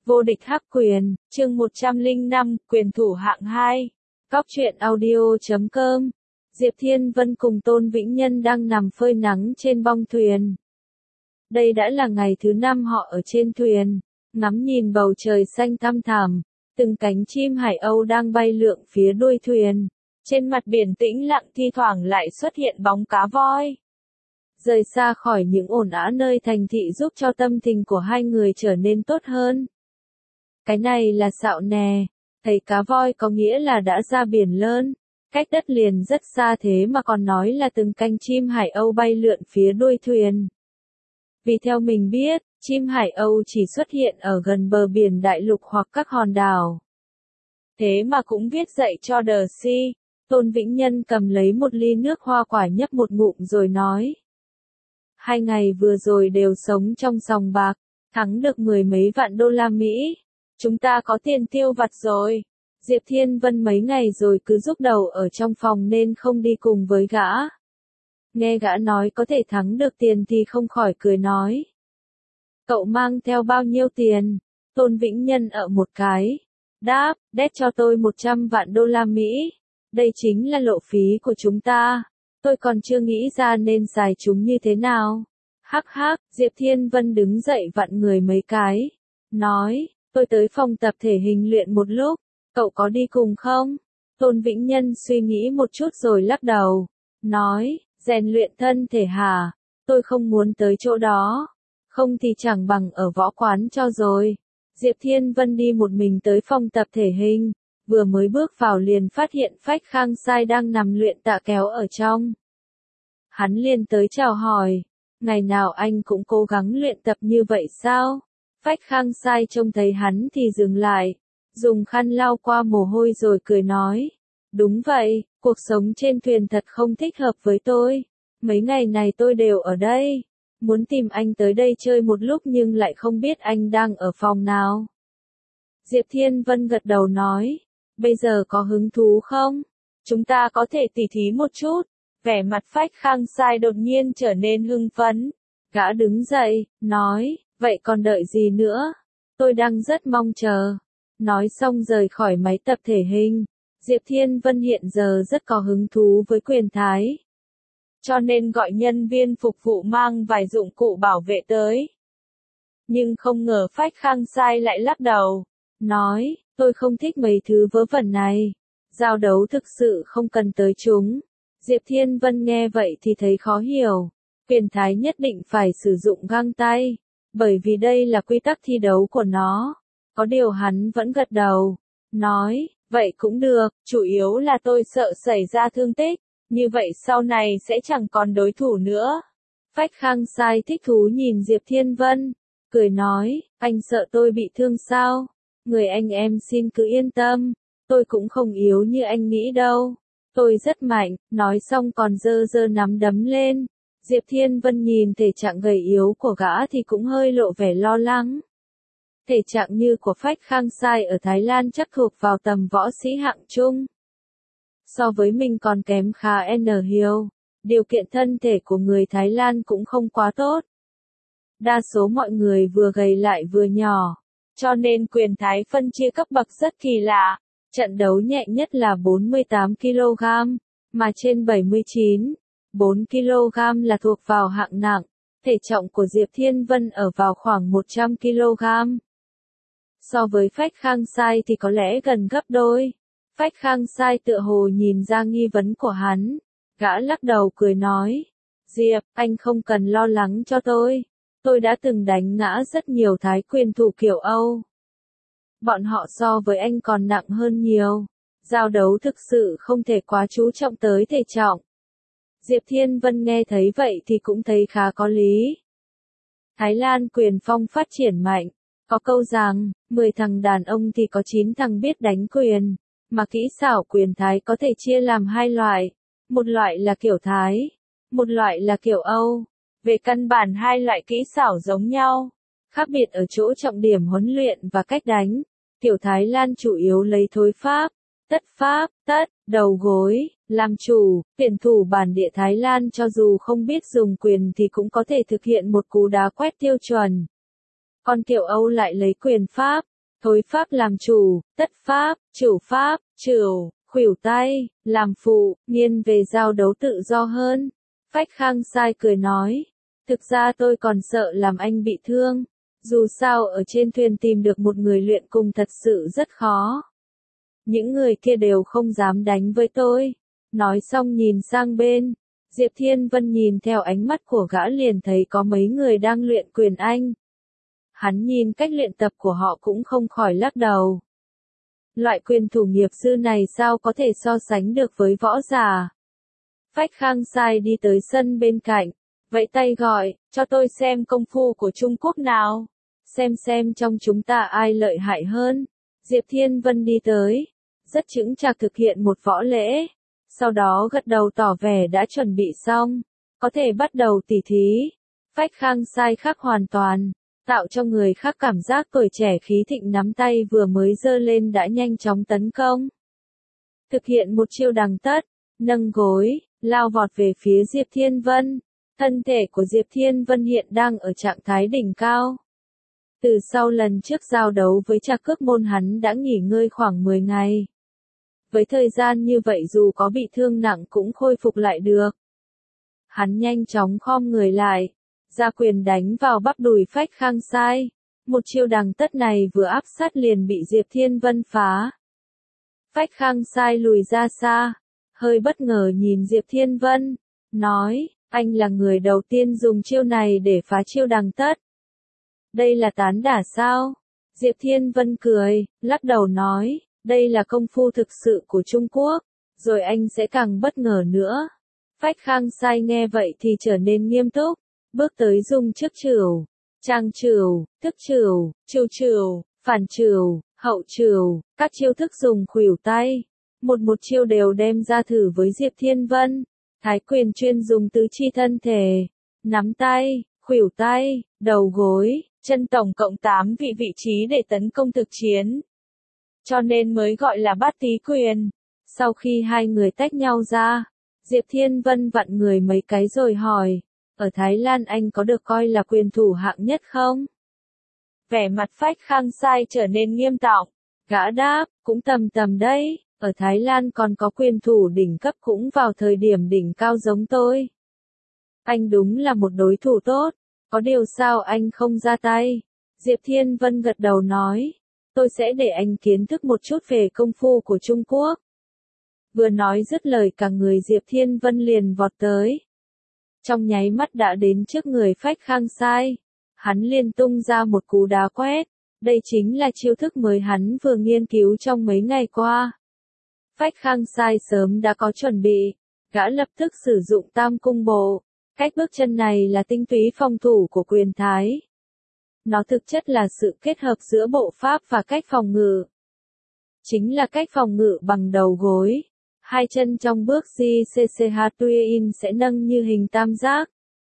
Vô địch hắc quyền, chương 105, quyền thủ hạng 2. Cóc truyện audio.com. Diệp Thiên Vân cùng Tôn Vĩnh Nhân đang nằm phơi nắng trên bong thuyền. Đây đã là ngày thứ 5 họ ở trên thuyền, ngắm nhìn bầu trời xanh thăm thẳm, từng cánh chim hải âu đang bay lượn phía đuôi thuyền. Trên mặt biển tĩnh lặng thi thoảng lại xuất hiện bóng cá voi. Rời xa khỏi những ồn ào nơi thành thị giúp cho tâm tình của hai người trở nên tốt hơn. Cái này là xạo nè, thấy cá voi có nghĩa là đã ra biển lớn, cách đất liền rất xa thế mà còn nói là từng cánh chim hải âu bay lượn phía đuôi thuyền. Vì theo mình biết, chim hải âu chỉ xuất hiện ở gần bờ biển đại lục hoặc các hòn đảo. Thế mà cũng viết dạy cho đờ si. Tôn Vĩnh Nhân cầm lấy một ly nước hoa quả nhấp một ngụm rồi nói. 2 ngày vừa rồi đều sống trong sòng bạc, thắng được 10 mấy vạn đô la Mỹ. Chúng ta có tiền tiêu vặt rồi. Diệp Thiên Vân mấy ngày rồi cứ rúc đầu ở trong phòng nên không đi cùng với gã. Nghe gã nói có thể thắng được tiền thì không khỏi cười nói. Cậu mang theo bao nhiêu tiền? Tôn Vĩnh Nhân ở một cái. Đáp, đét cho tôi 100 vạn đô la Mỹ. Đây chính là lộ phí của chúng ta. Tôi còn chưa nghĩ ra nên xài chúng như thế nào. Hắc hắc, Diệp Thiên Vân đứng dậy vặn người mấy cái. Nói, tôi tới phòng tập thể hình luyện một lúc. Cậu có đi cùng không? Tôn Vĩnh Nhân suy nghĩ một chút rồi lắc đầu. Nói, rèn luyện thân thể hả? Tôi không muốn tới chỗ đó. Không thì chẳng bằng ở võ quán cho rồi. Diệp Thiên Vân đi một mình tới phòng tập thể hình. Vừa mới bước vào liền phát hiện Phách Khang Sai đang nằm luyện tạ kéo ở trong. Hắn liền tới chào hỏi, ngày nào anh cũng cố gắng luyện tập như vậy sao? Phách Khang Sai trông thấy hắn thì dừng lại, dùng khăn lau qua mồ hôi rồi cười nói. Đúng vậy, cuộc sống trên thuyền thật không thích hợp với tôi. Mấy ngày này tôi đều ở đây. Muốn tìm anh tới đây chơi một lúc nhưng lại không biết anh đang ở phòng nào. Diệp Thiên Vân gật đầu nói. Bây giờ có hứng thú không? Chúng ta có thể tỉ thí một chút. Vẻ mặt Phách Khang Sai đột nhiên trở nên hưng phấn. Gã đứng dậy, nói, vậy còn đợi gì nữa? Tôi đang rất mong chờ. Nói xong rời khỏi máy tập thể hình. Diệp Thiên Vân hiện giờ rất có hứng thú với quyền thái. Cho nên gọi nhân viên phục vụ mang vài dụng cụ bảo vệ tới. Nhưng không ngờ Phách Khang Sai lại lắc đầu. Nói, tôi không thích mấy thứ vớ vẩn này. Giao đấu thực sự không cần tới chúng. Diệp Thiên Vân nghe vậy thì thấy khó hiểu. Quyền thái nhất định phải sử dụng găng tay. Bởi vì đây là quy tắc thi đấu của nó. Có điều hắn vẫn gật đầu. Nói, vậy cũng được, chủ yếu là tôi sợ xảy ra thương tích. Như vậy sau này sẽ chẳng còn đối thủ nữa. Phách Khang Sai thích thú nhìn Diệp Thiên Vân. Cười nói, anh sợ tôi bị thương sao? Người anh em xin cứ yên tâm. Tôi cũng không yếu như anh nghĩ đâu. Tôi rất mạnh, nói xong còn giơ giơ nắm đấm lên. Diệp Thiên Vân nhìn thể trạng gầy yếu của gã thì cũng hơi lộ vẻ lo lắng. Thể trạng như của Phách Khang Sai ở Thái Lan chắc thuộc vào tầm võ sĩ hạng trung. So với mình còn kém khá nhiều. Điều kiện thân thể của người Thái Lan cũng không quá tốt. Đa số mọi người vừa gầy lại vừa nhỏ. Cho nên quyền thái phân chia cấp bậc rất kỳ lạ. Trận đấu nhẹ nhất là 48 kg, mà trên 79, 4 kg là thuộc vào hạng nặng. Thể trọng của Diệp Thiên Vân ở vào khoảng 100 kg. So với Phách Khang Sai thì có lẽ gần gấp đôi. Phách Khang Sai tựa hồ nhìn ra nghi vấn của hắn. Gã lắc đầu cười nói. Diệp, anh không cần lo lắng cho tôi. Tôi đã từng đánh ngã rất nhiều thái quyền thủ kiểu Âu. Bọn họ so với anh còn nặng hơn nhiều. Giao đấu thực sự không thể quá chú trọng tới thể trọng. Diệp Thiên Vân nghe thấy vậy thì cũng thấy khá có lý. Thái Lan quyền phong phát triển mạnh. Có câu rằng, 10 thằng đàn ông thì có 9 thằng biết đánh quyền. Mà kỹ xảo quyền thái có thể chia làm 2 loại. Một loại là kiểu Thái. Một loại là kiểu Âu. Về căn bản 2 loại kỹ xảo giống nhau. Khác biệt ở chỗ trọng điểm huấn luyện và cách đánh. Kiểu Thái Lan chủ yếu lấy thối pháp, tất, đầu gối, làm chủ. Tuyển thủ bản địa Thái Lan cho dù không biết dùng quyền thì cũng có thể thực hiện một cú đá quét tiêu chuẩn. Còn kiểu Âu lại lấy quyền pháp, thối pháp làm chủ, tất pháp, trửu, khuỷu tay, làm phụ, nghiêng về giao đấu tự do hơn. Phách Khang Sai cười nói, thực ra tôi còn sợ làm anh bị thương, dù sao ở trên thuyền tìm được một người luyện cùng thật sự rất khó. Những người kia đều không dám đánh với tôi. Nói xong nhìn sang bên, Diệp Thiên Vân nhìn theo ánh mắt của gã liền thấy có mấy người đang luyện quyền Anh. Hắn nhìn cách luyện tập của họ cũng không khỏi lắc đầu. Loại quyền thủ nghiệp dư này sao có thể so sánh được với võ giả. Phách Khang Sai đi tới sân bên cạnh, vẫy tay gọi, cho tôi xem công phu của Trung Quốc nào. Xem trong chúng ta ai lợi hại hơn. Diệp Thiên Vân đi tới, rất chững chạc thực hiện một võ lễ. Sau đó gật đầu tỏ vẻ đã chuẩn bị xong, có thể bắt đầu tỉ thí. Phách Khang Sai khác hoàn toàn, tạo cho người khác cảm giác tuổi trẻ khí thịnh, nắm tay vừa mới giơ lên đã nhanh chóng tấn công. Thực hiện một chiêu đằng tất, nâng gối, lao vọt về phía Diệp Thiên Vân. Thân thể của Diệp Thiên Vân hiện đang ở trạng thái đỉnh cao. Từ sau lần trước giao đấu với Trạc Cước Môn hắn đã nghỉ ngơi khoảng 10 ngày. Với thời gian như vậy dù có bị thương nặng cũng khôi phục lại được. Hắn nhanh chóng khom người lại, ra quyền đánh vào bắp đùi Phách Khang Sai. Một chiêu đằng tất này vừa áp sát liền bị Diệp Thiên Vân phá. Phách Khang Sai lùi ra xa, hơi bất ngờ nhìn Diệp Thiên Vân, nói, anh là người đầu tiên dùng chiêu này để phá chiêu đằng tất. Đây là tán đả sao? Diệp Thiên Vân cười, lắc đầu nói, đây là công phu thực sự của Trung Quốc, rồi anh sẽ càng bất ngờ nữa. Phách Khang Sai nghe vậy thì trở nên nghiêm túc, bước tới dùng trước trửu, trang trửu, thức trửu, chiêu trửu, phản trửu, hậu trửu, các chiêu thức dùng khuỷu tay. Một chiêu đều đem ra thử với Diệp Thiên Vân. Thái quyền chuyên dùng tứ chi thân thể, nắm tay, khuỷu tay, đầu gối, chân, tổng cộng 8 vị trí để tấn công thực chiến. Cho nên mới gọi là bát tý quyền. Sau khi hai người tách nhau ra, Diệp Thiên Vân vặn người mấy cái rồi hỏi, ở Thái Lan anh có được coi là quyền thủ hạng nhất không? Vẻ mặt Phách Khang Sai trở nên nghiêm trọng. Gã đáp, cũng tầm đấy, ở Thái Lan còn có quyền thủ đỉnh cấp cũng vào thời điểm đỉnh cao giống tôi. Anh đúng là một đối thủ tốt, có điều sao anh không ra tay? Diệp Thiên Vân gật đầu nói, tôi sẽ để anh kiến thức một chút về công phu của Trung Quốc. Vừa nói dứt lời cả người Diệp Thiên Vân liền vọt tới. Trong nháy mắt đã đến trước người Phách Khang Sai. Hắn liền tung ra một cú đá quét. Đây chính là chiêu thức mới hắn vừa nghiên cứu trong mấy ngày qua. Phách Khang Sai sớm đã có chuẩn bị. Gã lập tức sử dụng tam cung bộ. Cách bước chân này là tinh túy phòng thủ của quyền Thái. Nó thực chất là sự kết hợp giữa bộ pháp và cách phòng ngự. Chính là cách phòng ngự bằng đầu gối. Hai chân trong bước JCCHTUIN sẽ nâng như hình tam giác.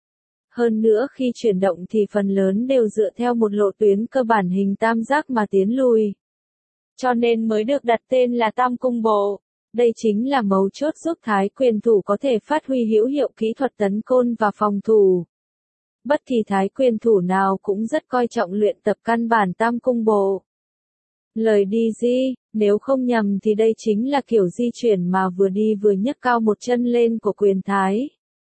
Hơn nữa khi chuyển động thì phần lớn đều dựa theo một lộ tuyến cơ bản hình tam giác mà tiến lùi. Cho nên mới được đặt tên là tam cung bộ. Đây chính là mấu chốt giúp Thái quyền thủ có thể phát huy hữu hiệu kỹ thuật tấn công và phòng thủ. Bất kỳ Thái quyền thủ nào cũng rất coi trọng luyện tập căn bản tam cung bộ. Lời đi di, nếu không nhầm thì đây chính là kiểu di chuyển mà vừa đi vừa nhấc cao một chân lên của quyền Thái.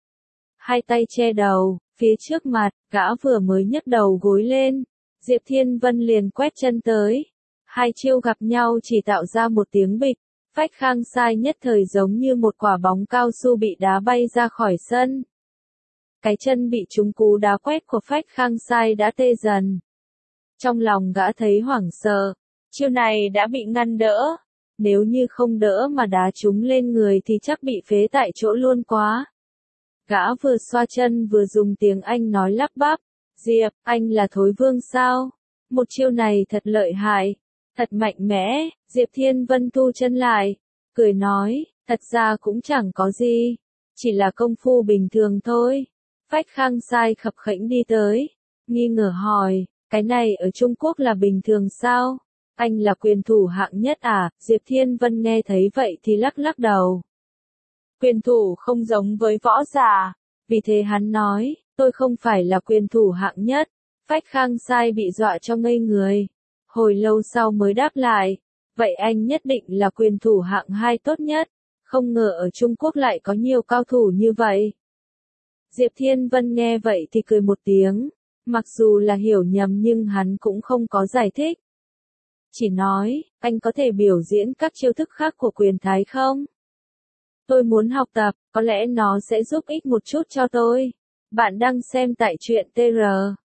Hai tay che đầu, phía trước mặt, gã vừa mới nhấc đầu gối lên, Diệp Thiên Vân liền quét chân tới. Hai chiêu gặp nhau chỉ tạo ra một tiếng bịch, Phách Khang Sai nhất thời giống như một quả bóng cao su bị đá bay ra khỏi sân. Cái chân bị trúng cú đá quét của Phách Khang Sai đã tê dần. Trong lòng gã thấy hoảng sợ, chiêu này đã bị ngăn đỡ. Nếu như không đỡ mà đá trúng lên người thì chắc bị phế tại chỗ luôn quá. Gã vừa xoa chân vừa dùng tiếng Anh nói lắp bắp, Diệp, anh là Thối Vương sao? Một chiêu này thật lợi hại, thật mạnh mẽ. Diệp Thiên Vân thu chân lại, cười nói, thật ra cũng chẳng có gì, chỉ là công phu bình thường thôi. Phách Khang Sai khập khễnh đi tới, nghi ngờ hỏi, cái này ở Trung Quốc là bình thường sao? Anh là quyền thủ hạng nhất à? Diệp Thiên Vân nghe thấy vậy thì lắc đầu. Quyền thủ không giống với võ giả, vì thế hắn nói, tôi không phải là quyền thủ hạng nhất. Phách Khang Sai bị dọa cho ngây người. Hồi lâu sau mới đáp lại, vậy anh nhất định là quyền thủ hạng 2 tốt nhất, không ngờ ở Trung Quốc lại có nhiều cao thủ như vậy. Diệp Thiên Vân nghe vậy thì cười một tiếng, mặc dù là hiểu nhầm nhưng hắn cũng không có giải thích. Chỉ nói, anh có thể biểu diễn các chiêu thức khác của quyền thái không? Tôi muốn học tập, có lẽ nó sẽ giúp ích một chút cho tôi. Bạn đang xem tại truyện TR.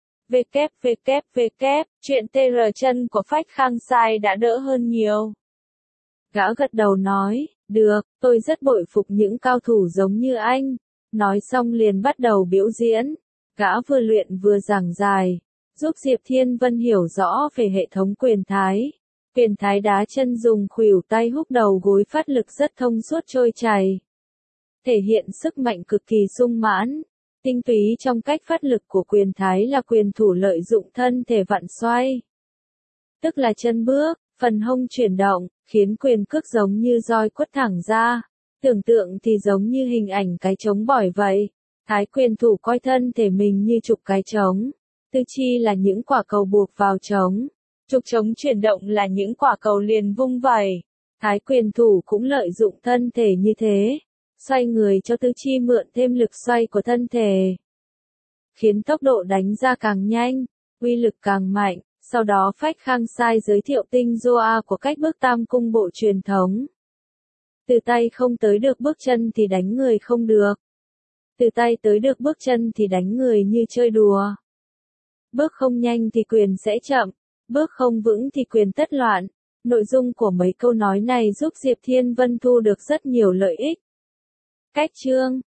Truyện TR chân của Phách Khang Sai đã đỡ hơn nhiều. Gã gật đầu nói, được, tôi rất bội phục những cao thủ giống như anh. Nói xong liền bắt đầu biểu diễn. Gã vừa luyện vừa giảng giải, giúp Diệp Thiên Vân hiểu rõ về hệ thống quyền thái. Quyền thái đá chân dùng khuỷu tay húc đầu gối phát lực rất thông suốt trôi chảy. Thể hiện sức mạnh cực kỳ sung mãn. Tinh túy trong cách phát lực của quyền thái là quyền thủ lợi dụng thân thể vặn xoay. Tức là chân bước, phần hông chuyển động, khiến quyền cước giống như roi quất thẳng ra. Tưởng tượng thì giống như hình ảnh cái trống bỏi vậy. Thái quyền thủ coi thân thể mình như trục cái trống. Tư chi là những quả cầu buộc vào trống. Trục trống chuyển động là những quả cầu liền vung vẩy. Thái quyền thủ cũng lợi dụng thân thể như thế. Xoay người cho tứ chi mượn thêm lực xoay của thân thể. Khiến tốc độ đánh ra càng nhanh, uy lực càng mạnh. Sau đó Phách Khang Sai giới thiệu tinh Joa của cách bước tam cung bộ truyền thống. Từ tay không tới được bước chân thì đánh người không được. Từ tay tới được bước chân thì đánh người như chơi đùa. Bước không nhanh thì quyền sẽ chậm, bước không vững thì quyền tất loạn. Nội dung của mấy câu nói này giúp Diệp Thiên Vân thu được rất nhiều lợi ích. Cách chương